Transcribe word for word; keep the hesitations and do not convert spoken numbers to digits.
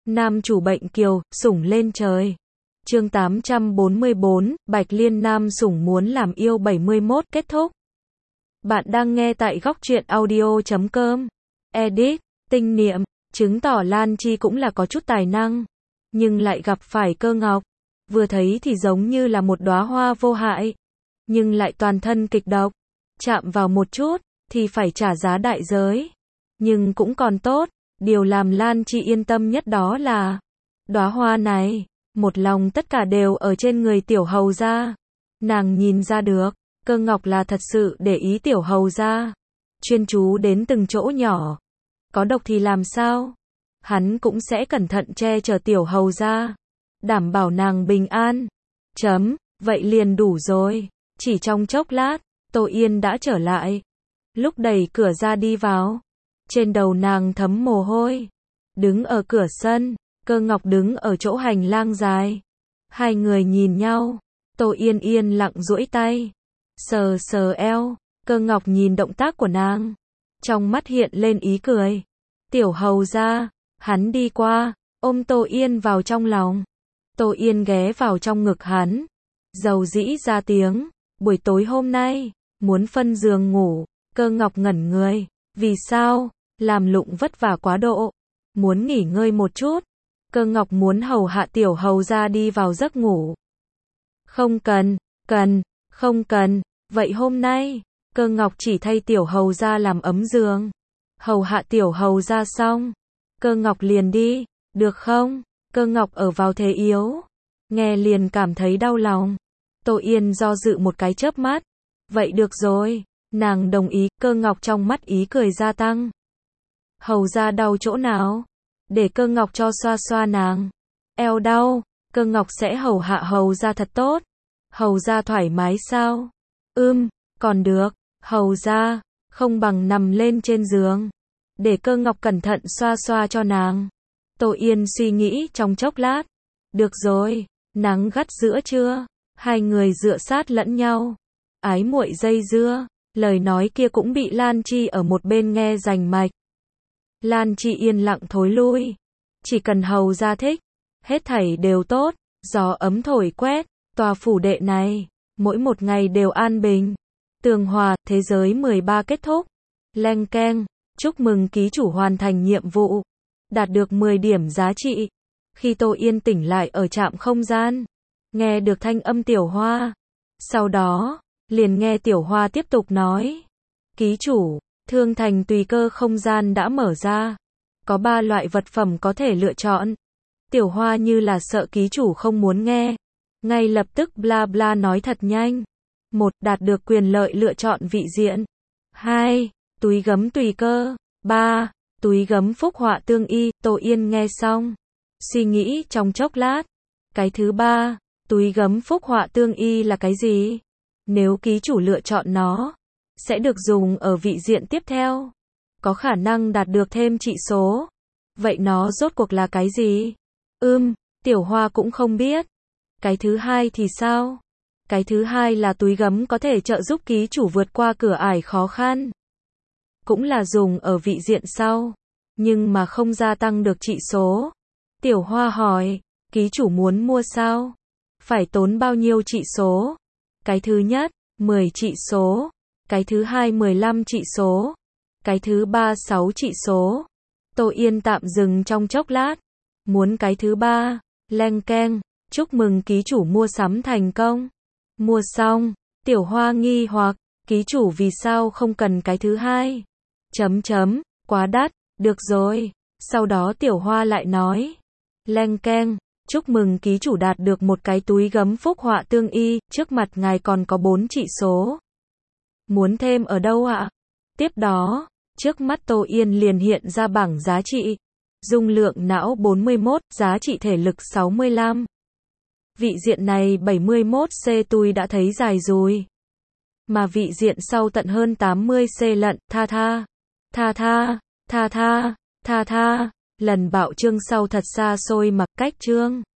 Nam chủ bệnh kiều, sủng lên trời. Chương tám trăm bốn mươi bốn, Bạch Liên Nam sủng muốn làm yêu bảy mươi mốt kết thúc. Bạn đang nghe tại góc truyện audio chấm com. Edit, tinh niệm, chứng tỏ Lan Chi cũng là có chút tài năng, nhưng lại gặp phải Cơ Ngọc. Vừa thấy thì giống như là một đóa hoa vô hại, nhưng lại toàn thân kịch độc. Chạm vào một chút, thì phải trả giá đại giới. Nhưng cũng còn tốt, điều làm Lan Chi yên tâm nhất đó là đóa hoa này, một lòng tất cả đều ở trên người tiểu hầu gia. Nàng nhìn ra được, Cơ Ngọc là thật sự để ý tiểu hầu gia, chuyên chú đến từng chỗ nhỏ. Có độc thì làm sao? Hắn cũng sẽ cẩn thận che chở tiểu hầu gia, đảm bảo nàng bình an. Chấm, vậy liền đủ rồi. Chỉ trong chốc lát, Tô Yên đã trở lại. Lúc đẩy cửa ra đi vào, trên đầu nàng thấm mồ hôi. Đứng ở cửa sân, Cơ Ngọc đứng ở chỗ hành lang dài. Hai người nhìn nhau, Tô Yên yên lặng duỗi tay, sờ sờ eo. Cơ Ngọc nhìn động tác của nàng, trong mắt hiện lên ý cười. Tiểu hầu gia, hắn đi qua, ôm Tô Yên vào trong lòng. Tô Yên ghé vào trong ngực hắn, dầu dĩ ra tiếng, buổi tối hôm nay, muốn phân giường ngủ. Cơ Ngọc ngẩn người, vì sao? Làm lụng vất vả quá độ, muốn nghỉ ngơi một chút. Cơ Ngọc muốn hầu hạ tiểu hầu gia đi vào giấc ngủ. Không cần, cần, không cần. Vậy hôm nay, Cơ Ngọc chỉ thay tiểu hầu gia làm ấm giường. Hầu hạ tiểu hầu gia xong, Cơ Ngọc liền đi, được không? Cơ Ngọc ở vào thế yếu, nghe liền cảm thấy đau lòng. Tô Yên do dự một cái chớp mắt. Vậy được rồi, nàng đồng ý. Cơ Ngọc trong mắt ý cười gia tăng. Hầu gia đau chỗ nào? Để Cơ Ngọc cho xoa xoa nàng. Eo đau, Cơ Ngọc sẽ hầu hạ hầu gia thật tốt. Hầu gia thoải mái sao? Ưm, còn được. Hầu gia, không bằng nằm lên trên giường, để Cơ Ngọc cẩn thận xoa xoa cho nàng. Tô Yên suy nghĩ trong chốc lát. Được rồi, nắng gắt giữa trưa, hai người dựa sát lẫn nhau, ái muội dây dưa. Lời nói kia cũng bị Lan Chi ở một bên nghe rành mạch. Lan Chi yên lặng thối lui. Chỉ cần hầu gia thích, hết thảy đều tốt. Gió ấm thổi quét, tòa phủ đệ này, mỗi một ngày đều an bình, tường hòa. Thế giới mười ba kết thúc. Leng keng, chúc mừng ký chủ hoàn thành nhiệm vụ, đạt được mười điểm giá trị. Khi Tô Yên tỉnh lại ở trạm không gian, nghe được thanh âm Tiểu Hoa. Sau đó, liền nghe Tiểu Hoa tiếp tục nói. Ký chủ, thương thành tùy cơ không gian đã mở ra. Có ba loại vật phẩm có thể lựa chọn. Tiểu Hoa như là sợ ký chủ không muốn nghe, ngay lập tức bla bla nói thật nhanh. Một, đạt được quyền lợi lựa chọn vị diện. Hai, túi gấm tùy cơ. Ba, túi gấm phúc họa tương y. Tô Yên nghe xong, suy nghĩ trong chốc lát. Cái thứ ba, túi gấm phúc họa tương y là cái gì? Nếu ký chủ lựa chọn nó, sẽ được dùng ở vị diện tiếp theo, có khả năng đạt được thêm trị số. Vậy nó rốt cuộc là cái gì? Ưm, Tiểu Hoa cũng không biết. Cái thứ hai thì sao? Cái thứ hai là túi gấm có thể trợ giúp ký chủ vượt qua cửa ải khó khăn, cũng là dùng ở vị diện sau, nhưng mà không gia tăng được trị số. Tiểu Hoa hỏi, ký chủ muốn mua sao? Phải tốn bao nhiêu trị số? Cái thứ nhất, mười trị số. Cái thứ hai, mười lăm trị số. Cái thứ ba, sáu trị số. Tô Yên tạm dừng trong chốc lát. Muốn cái thứ ba. Leng keng, chúc mừng ký chủ mua sắm thành công. Mua xong, Tiểu Hoa nghi hoặc, ký chủ vì sao không cần cái thứ hai? Chấm chấm, quá đắt. Được rồi. Sau đó Tiểu Hoa lại nói. Leng keng, chúc mừng ký chủ đạt được một cái túi gấm phúc họa tương y, trước mặt ngài còn có bốn trị số. Muốn thêm ở đâu ạ? Tiếp đó, trước mắt Tô Yên liền hiện ra bảng giá trị. Dung lượng não bốn mươi mốt, giá trị thể lực sáu mươi lăm. Vị diện này bảy mươi mốt C tôi đã thấy dài rồi. Mà vị diện sau tận hơn tám mươi C lận. Tha tha, tha tha, tha tha, tha tha. Lần bạo chương sau thật xa xôi mặc cách chương.